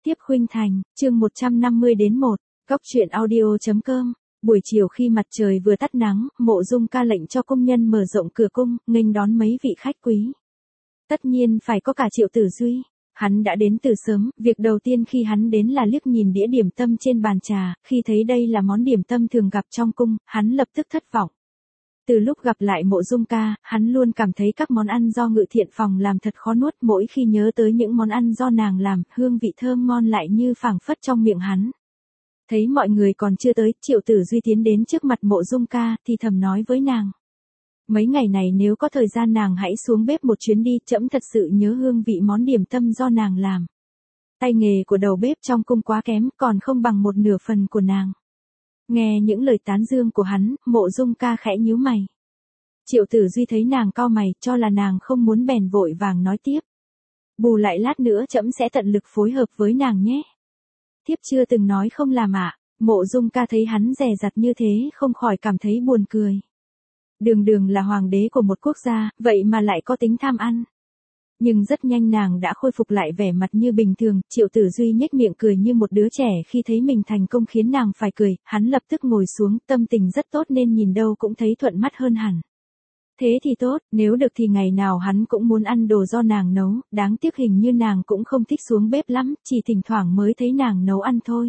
Tiếp khuynh thành, chương 150-1, Góc truyện audio.com. Buổi chiều khi mặt trời vừa tắt nắng, Mộ Dung Ca lệnh cho công nhân mở rộng cửa cung, nghênh đón mấy vị khách quý. Tất nhiên phải có cả Triệu Tử Duy. Hắn đã đến từ sớm, việc đầu tiên khi hắn đến là liếc nhìn đĩa điểm tâm trên bàn trà, khi thấy đây là món điểm tâm thường gặp trong cung, hắn lập tức thất vọng. Từ lúc gặp lại Mộ Dung Ca, hắn luôn cảm thấy các món ăn do Ngự Thiện Phòng làm thật khó nuốt, mỗi khi nhớ tới những món ăn do nàng làm, hương vị thơm ngon lại như phảng phất trong miệng hắn. Thấy mọi người còn chưa tới, Triệu Tử Duy tiến đến trước mặt Mộ Dung Ca, thì thầm nói với nàng. Mấy ngày này nếu có thời gian nàng hãy xuống bếp một chuyến đi, trẫm thật sự nhớ hương vị món điểm tâm do nàng làm. Tay nghề của đầu bếp trong cung quá kém, còn không bằng một nửa phần của nàng. Nghe những lời tán dương của hắn, Mộ Dung Ca khẽ nhíu mày. Triệu Tử Duy thấy nàng cau mày, cho là nàng không muốn bèn vội vàng nói tiếp. Bù lại lát nữa trẫm sẽ tận lực phối hợp với nàng nhé. Thiếp chưa từng nói không làm ạ. Mộ Dung Ca thấy hắn dè dặt như thế không khỏi cảm thấy buồn cười. Đường là hoàng đế của một quốc gia, vậy mà lại có tính tham ăn. Nhưng rất nhanh nàng đã khôi phục lại vẻ mặt như bình thường, Triệu Tử Duy nhếch miệng cười như một đứa trẻ khi thấy mình thành công khiến nàng phải cười, hắn lập tức ngồi xuống, tâm tình rất tốt nên nhìn đâu cũng thấy thuận mắt hơn hẳn. Thế thì tốt, nếu được thì ngày nào hắn cũng muốn ăn đồ do nàng nấu, đáng tiếc hình như nàng cũng không thích xuống bếp lắm, chỉ thỉnh thoảng mới thấy nàng nấu ăn thôi.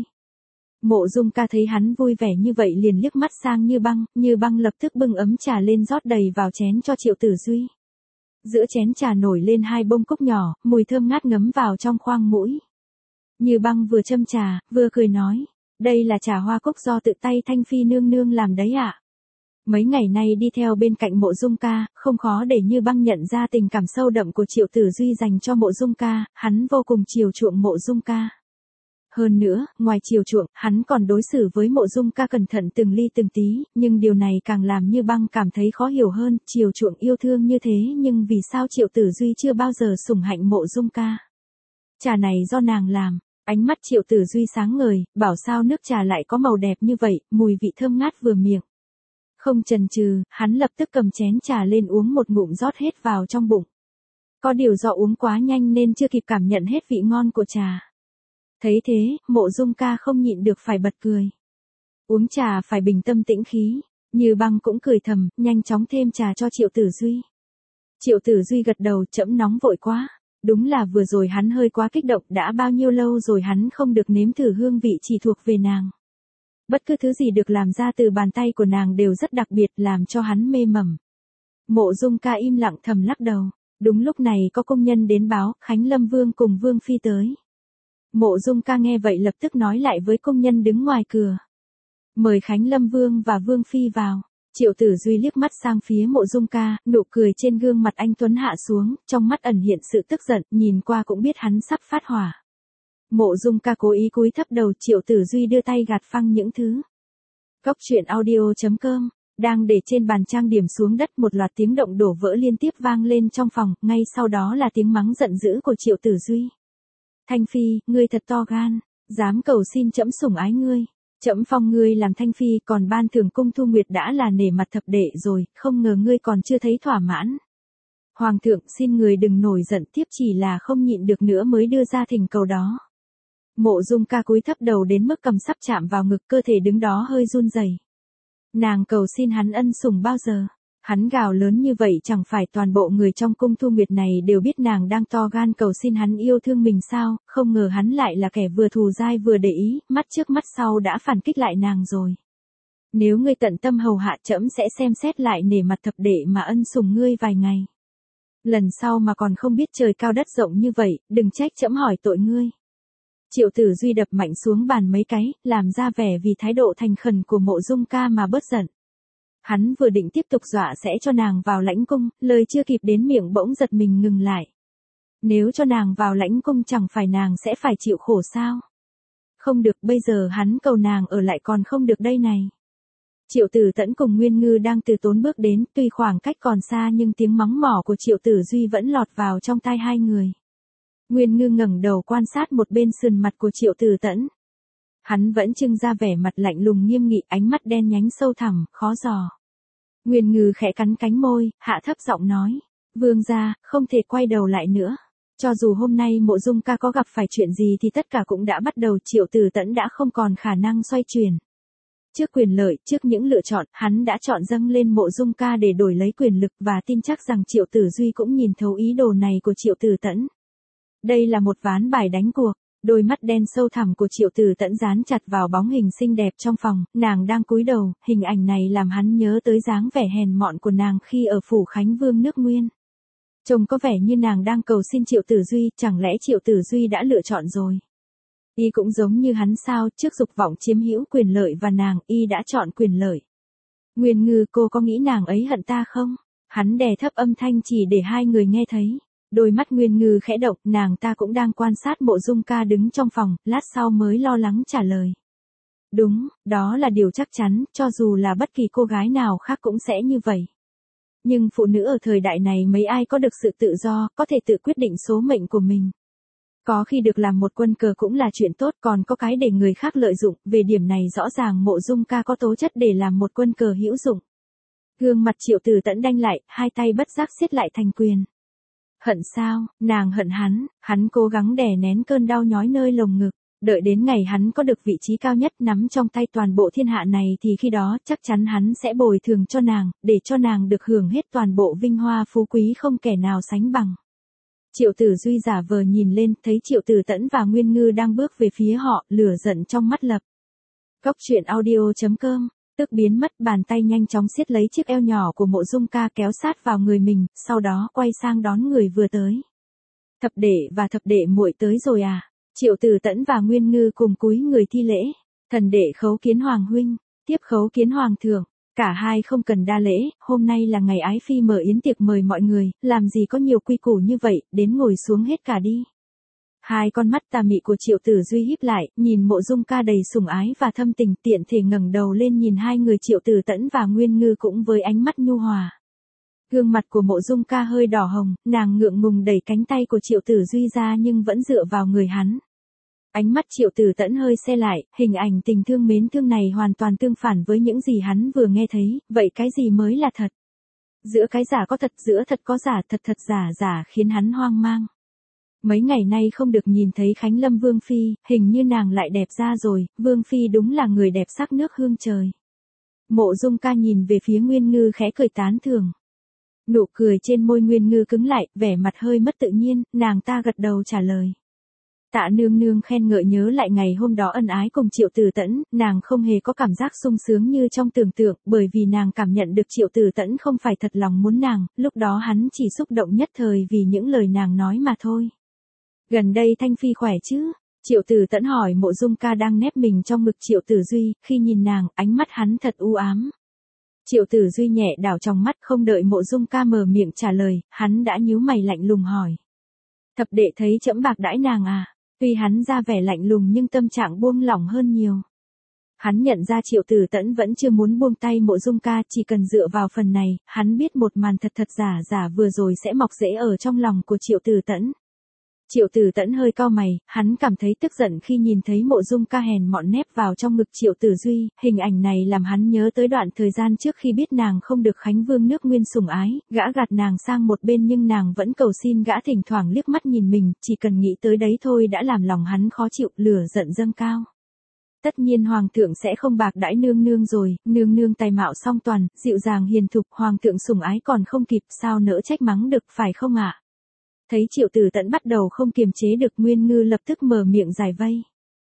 Mộ Dung Ca thấy hắn vui vẻ như vậy liền liếc mắt sang Như Băng lập tức bưng ấm trà lên rót đầy vào chén cho Triệu Tử Duy. Giữa chén trà nổi lên 2 bông cúc nhỏ, mùi thơm ngát ngấm vào trong khoang mũi. Như Băng vừa châm trà, vừa cười nói, đây là trà hoa cúc do tự tay Thanh Phi nương nương làm đấy ạ. Mấy ngày nay đi theo bên cạnh Mộ Dung Ca, không khó để Như Băng nhận ra tình cảm sâu đậm của Triệu Tử Duy dành cho Mộ Dung Ca, hắn vô cùng chiều chuộng Mộ Dung Ca. Hơn nữa, ngoài chiều chuộng, hắn còn đối xử với Mộ Dung Ca cẩn thận từng ly từng tí, nhưng điều này càng làm Như Băng cảm thấy khó hiểu hơn, chiều chuộng yêu thương như thế nhưng vì sao Triệu Tử Duy chưa bao giờ sủng hạnh Mộ Dung Ca. Trà này do nàng làm, ánh mắt Triệu Tử Duy sáng ngời, bảo sao nước trà lại có màu đẹp như vậy, mùi vị thơm ngát vừa miệng. Không chần chừ, hắn lập tức cầm chén trà lên uống một ngụm rót hết vào trong bụng. Có điều do uống quá nhanh nên chưa kịp cảm nhận hết vị ngon của trà. Thấy thế, Mộ Dung Ca không nhịn được phải bật cười. Uống trà phải bình tâm tĩnh khí, Như Băng cũng cười thầm, nhanh chóng thêm trà cho Triệu Tử Duy. Triệu Tử Duy gật đầu, trẫm nóng vội quá. Đúng là vừa rồi hắn hơi quá kích động, đã bao nhiêu lâu rồi hắn không được nếm thử hương vị chỉ thuộc về nàng. Bất cứ thứ gì được làm ra từ bàn tay của nàng đều rất đặc biệt làm cho hắn mê mẩn. Mộ Dung Ca im lặng thầm lắc đầu. Đúng lúc này có công nhân đến báo, Khánh Lâm Vương cùng Vương Phi tới. Mộ Dung Ca nghe vậy lập tức nói lại với công nhân đứng ngoài cửa. Mời Khánh Lâm Vương và Vương Phi vào. Triệu Tử Duy liếc mắt sang phía Mộ Dung Ca, nụ cười trên gương mặt anh tuấn hạ xuống, trong mắt ẩn hiện sự tức giận, nhìn qua cũng biết hắn sắp phát hỏa. Mộ Dung Ca cố ý cúi thấp đầu, Triệu Tử Duy đưa tay gạt phăng những thứ. Góc truyện audio.com, đang để trên bàn trang điểm xuống đất, một loạt tiếng động đổ vỡ liên tiếp vang lên trong phòng, ngay sau đó là tiếng mắng giận dữ của Triệu Tử Duy. Thanh Phi, ngươi thật to gan, dám cầu xin trẫm sủng ái ngươi. Trẫm phong ngươi làm Thanh Phi, còn ban thưởng cung Thu Nguyệt đã là nể mặt thập đệ rồi, không ngờ ngươi còn chưa thấy thỏa mãn. Hoàng thượng xin người đừng nổi giận, tiếp chỉ là không nhịn được nữa mới đưa ra thỉnh cầu đó. Mộ Dung Ca cúi thấp đầu đến mức cầm sắp chạm vào ngực, cơ thể đứng đó hơi run rẩy. Nàng cầu xin hắn ân sủng bao giờ? Hắn gào lớn như vậy chẳng phải toàn bộ người trong cung Thu Nguyệt này đều biết nàng đang to gan cầu xin hắn yêu thương mình sao, không ngờ hắn lại là kẻ vừa thù dai vừa để ý, mắt trước mắt sau đã phản kích lại nàng rồi. Nếu ngươi tận tâm hầu hạ trẫm sẽ xem xét lại nể mặt thập đệ mà ân sủng ngươi vài ngày. Lần sau mà còn không biết trời cao đất rộng như vậy, đừng trách trẫm hỏi tội ngươi. Triệu Tử Duy đập mạnh xuống bàn mấy cái, làm ra vẻ vì thái độ thành khẩn của Mộ Dung Ca mà bớt giận. Hắn vừa định tiếp tục dọa sẽ cho nàng vào lãnh cung, lời chưa kịp đến miệng bỗng giật mình ngừng lại. Nếu cho nàng vào lãnh cung chẳng phải nàng sẽ phải chịu khổ sao? Không được, bây giờ hắn cầu nàng ở lại còn không được đây này. Triệu Tử Tẫn cùng Nguyên Ngư đang từ tốn bước đến, tuy khoảng cách còn xa nhưng tiếng mắng mỏ của Triệu Tử Duy vẫn lọt vào trong tai hai người. Nguyên Ngư ngẩng đầu quan sát một bên sườn mặt của Triệu Tử Tẫn. Hắn vẫn trưng ra vẻ mặt lạnh lùng nghiêm nghị, ánh mắt đen nhánh sâu thẳm, khó dò. Nguyên Ngư khẽ cắn cánh môi, hạ thấp giọng nói, vương gia, không thể quay đầu lại nữa. Cho dù hôm nay Mộ Dung Ca có gặp phải chuyện gì thì tất cả cũng đã bắt đầu, Triệu Tử Tẫn đã không còn khả năng xoay chuyển. Trước quyền lợi, trước những lựa chọn, hắn đã chọn dâng lên Mộ Dung Ca để đổi lấy quyền lực và tin chắc rằng Triệu Tử Duy cũng nhìn thấu ý đồ này của Triệu Tử Tẫn. Đây là một ván bài đánh cuộc. Đôi mắt đen sâu thẳm của Triệu Tử Tẫn dán chặt vào bóng hình xinh đẹp trong phòng, nàng đang cúi đầu, hình ảnh này làm hắn nhớ tới dáng vẻ hèn mọn của nàng khi ở phủ Khánh Vương nước Nguyên. Trông có vẻ như nàng đang cầu xin Triệu Tử Duy, chẳng lẽ Triệu Tử Duy đã lựa chọn rồi? Y cũng giống như hắn sao, trước dục vọng chiếm hữu quyền lợi và nàng, y đã chọn quyền lợi. Nguyên Ngư, cô có nghĩ nàng ấy hận ta không? Hắn đè thấp âm thanh chỉ để hai người nghe thấy. Đôi mắt Nguyên Ngư khẽ động, nàng ta cũng đang quan sát Mộ Dung Ca đứng trong phòng, lát sau mới lo lắng trả lời. Đúng, đó là điều chắc chắn, cho dù là bất kỳ cô gái nào khác cũng sẽ như vậy. Nhưng phụ nữ ở thời đại này mấy ai có được sự tự do, có thể tự quyết định số mệnh của mình. Có khi được làm một quân cờ cũng là chuyện tốt, còn có cái để người khác lợi dụng, về điểm này rõ ràng Mộ Dung Ca có tố chất để làm một quân cờ hữu dụng. Gương mặt Triệu Tử Tẫn đanh lại, hai tay bất giác siết lại thành quyền. Hận sao, nàng hận hắn cố gắng đè nén cơn đau nhói nơi lồng ngực, đợi đến ngày hắn có được vị trí cao nhất nắm trong tay toàn bộ thiên hạ này thì khi đó chắc chắn hắn sẽ bồi thường cho nàng, để cho nàng được hưởng hết toàn bộ vinh hoa phú quý không kẻ nào sánh bằng. Triệu Tử Duy giả vờ nhìn lên, thấy Triệu Tử Tẫn và Nguyên Ngư đang bước về phía họ, lửa giận trong mắt lập. Cốc truyện audio.com tức biến mất, bàn tay nhanh chóng siết lấy chiếc eo nhỏ của Mộ Dung Ca kéo sát vào người mình, sau đó quay sang đón người vừa tới. Thập đệ và thập đệ muội tới rồi à? Triệu Tử Tẫn và Nguyên Ngư cùng cúi người thi lễ. Thần đệ khấu kiến hoàng huynh, tiếp khấu kiến hoàng thượng. Cả hai không cần đa lễ, hôm nay là ngày ái phi mở yến tiệc mời mọi người, làm gì có nhiều quy củ như vậy, đến ngồi xuống hết cả đi. Hai con mắt tà mị của Triệu Tử Duy híp lại, nhìn Mộ Dung Ca đầy sủng ái và thâm tình, tiện thể ngẩng đầu lên nhìn hai người Triệu Tử Tẫn và Nguyên Ngư cũng với ánh mắt nhu hòa. Gương mặt của Mộ Dung Ca hơi đỏ hồng, nàng ngượng ngùng đẩy cánh tay của Triệu Tử Duy ra nhưng vẫn dựa vào người hắn. Ánh mắt Triệu Tử Tẫn hơi se lại, hình ảnh tình thương mến thương này hoàn toàn tương phản với những gì hắn vừa nghe thấy, vậy cái gì mới là thật? Giữa cái giả có thật, giữa thật có giả, thật thật giả giả khiến hắn hoang mang. Mấy ngày nay không được nhìn thấy Khánh Lâm Vương Phi, hình như nàng lại đẹp ra rồi, Vương Phi đúng là người đẹp sắc nước hương trời. Mộ Dung Ca nhìn về phía Nguyên Ngư khẽ cười tán thưởng. Nụ cười trên môi Nguyên Ngư cứng lại, vẻ mặt hơi mất tự nhiên, nàng ta gật đầu trả lời. Tạ nương nương khen ngợi nhớ lại ngày hôm đó ân ái cùng Triệu Tử Tẫn, nàng không hề có cảm giác sung sướng như trong tưởng tượng, bởi vì nàng cảm nhận được Triệu Tử Tẫn không phải thật lòng muốn nàng, lúc đó hắn chỉ xúc động nhất thời vì những lời nàng nói mà thôi. Gần đây Thanh Phi khỏe chứ? Triệu Tử Tẫn hỏi. Mộ Dung Ca đang nép mình trong ngực Triệu Tử Duy, khi nhìn nàng, ánh mắt hắn thật u ám. Triệu Tử Duy nhẹ đảo trong mắt, không đợi Mộ Dung Ca mở miệng trả lời, hắn đã nhíu mày lạnh lùng hỏi. Thập đệ thấy trẫm bạc đãi nàng à? Tuy hắn ra vẻ lạnh lùng nhưng tâm trạng buông lỏng hơn nhiều. Hắn nhận ra Triệu Tử Tẫn vẫn chưa muốn buông tay Mộ Dung Ca, chỉ cần dựa vào phần này, hắn biết một màn thật thật giả giả vừa rồi sẽ mọc rễ ở trong lòng của Triệu Tử Tẫn. Triệu Tử Tẫn hơi cau mày, hắn cảm thấy tức giận khi nhìn thấy Mộ Dung Ca hèn mọn nép vào trong ngực Triệu Tử Duy, hình ảnh này làm hắn nhớ tới đoạn thời gian trước khi biết nàng không được Khánh Vương nước Nguyên sủng ái, gã gạt nàng sang một bên nhưng nàng vẫn cầu xin gã, thỉnh thoảng liếc mắt nhìn mình, chỉ cần nghĩ tới đấy thôi đã làm lòng hắn khó chịu, lửa giận dâng cao. Tất nhiên hoàng thượng sẽ không bạc đãi nương nương rồi, nương nương tài mạo song toàn, dịu dàng hiền thục, hoàng thượng sủng ái còn không kịp, sao nỡ trách mắng được, phải không ạ? Thấy Triệu Tử Tẫn bắt đầu không kiềm chế được, Nguyên Ngư lập tức mở miệng giải vây.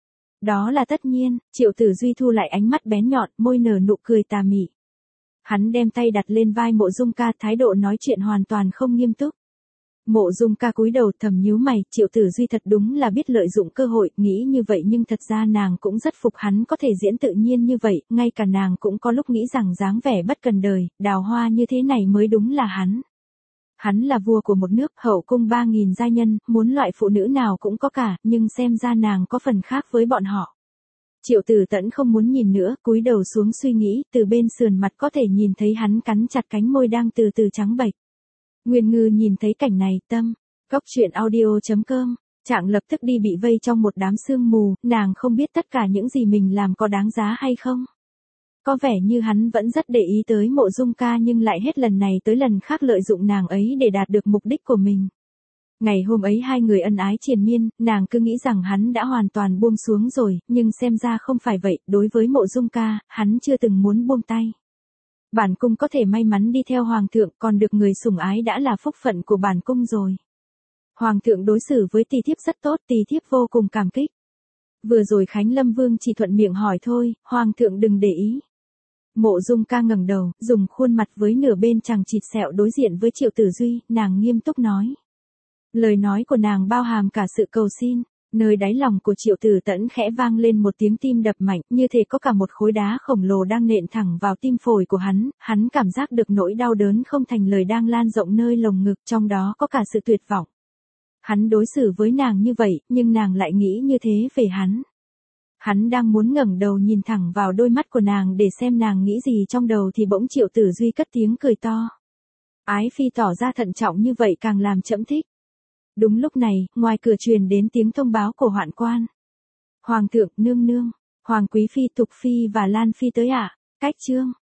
Đó là tất nhiên. Triệu Tử Duy thu lại ánh mắt bén nhọn, môi nở nụ cười tà mị. Hắn đem tay đặt lên vai Mộ Dung Ca, thái độ nói chuyện hoàn toàn không nghiêm túc. Mộ Dung Ca cúi đầu thầm nhíu mày, Triệu Tử Duy thật đúng là biết lợi dụng cơ hội, nghĩ như vậy nhưng thật ra nàng cũng rất phục hắn có thể diễn tự nhiên như vậy, ngay cả nàng cũng có lúc nghĩ rằng dáng vẻ bất cần đời, đào hoa như thế này mới đúng là hắn. Hắn là vua của một nước, hậu cung 3.000 giai nhân, muốn loại phụ nữ nào cũng có cả, nhưng xem ra nàng có phần khác với bọn họ. Triệu Tử Tẫn không muốn nhìn nữa, cúi đầu xuống suy nghĩ, từ bên sườn mặt có thể nhìn thấy hắn cắn chặt cánh môi đang từ từ trắng bệch. Nguyên Ngư nhìn thấy cảnh này, tâm. Cốc truyện audio.com, chàng lập tức đi bị vây trong một đám sương mù, nàng không biết tất cả những gì mình làm có đáng giá hay không. Có vẻ như hắn vẫn rất để ý tới Mộ Dung Ca nhưng lại hết lần này tới lần khác lợi dụng nàng ấy để đạt được mục đích của mình. Ngày hôm ấy hai người ân ái triền miên, nàng cứ nghĩ rằng hắn đã hoàn toàn buông xuống rồi, nhưng xem ra không phải vậy, đối với Mộ Dung ca, hắn chưa từng muốn buông tay. Bản cung có thể may mắn đi theo hoàng thượng, còn được người sủng ái đã là phúc phận của bản cung rồi. Hoàng thượng đối xử với tỳ thiếp rất tốt, tỳ thiếp vô cùng cảm kích. Vừa rồi Khánh Lâm Vương chỉ thuận miệng hỏi thôi, hoàng thượng đừng để ý. Mộ Dung ca ngẩng đầu, dùng khuôn mặt với nửa bên chằng chịt sẹo đối diện với Triệu Tử Duy, nàng nghiêm túc nói. Lời nói của nàng bao hàm cả sự cầu xin, nơi đáy lòng của Triệu Tử Tẫn khẽ vang lên một tiếng tim đập mạnh, như thể có cả một khối đá khổng lồ đang nện thẳng vào tim phổi của hắn cảm giác được nỗi đau đớn không thành lời đang lan rộng nơi lồng ngực, trong đó có cả sự tuyệt vọng. Hắn đối xử với nàng như vậy, nhưng nàng lại nghĩ như thế về hắn. Hắn đang muốn ngẩng đầu nhìn thẳng vào đôi mắt của nàng để xem nàng nghĩ gì trong đầu thì bỗng Triệu Tử Duy cất tiếng cười to. Ái phi tỏ ra thận trọng như vậy càng làm trẫm thích. Đúng lúc này, ngoài cửa truyền đến tiếng thông báo của hoạn quan. Hoàng thượng, nương nương, Hoàng quý phi, Thục phi và Lan phi tới ạ. Cách chương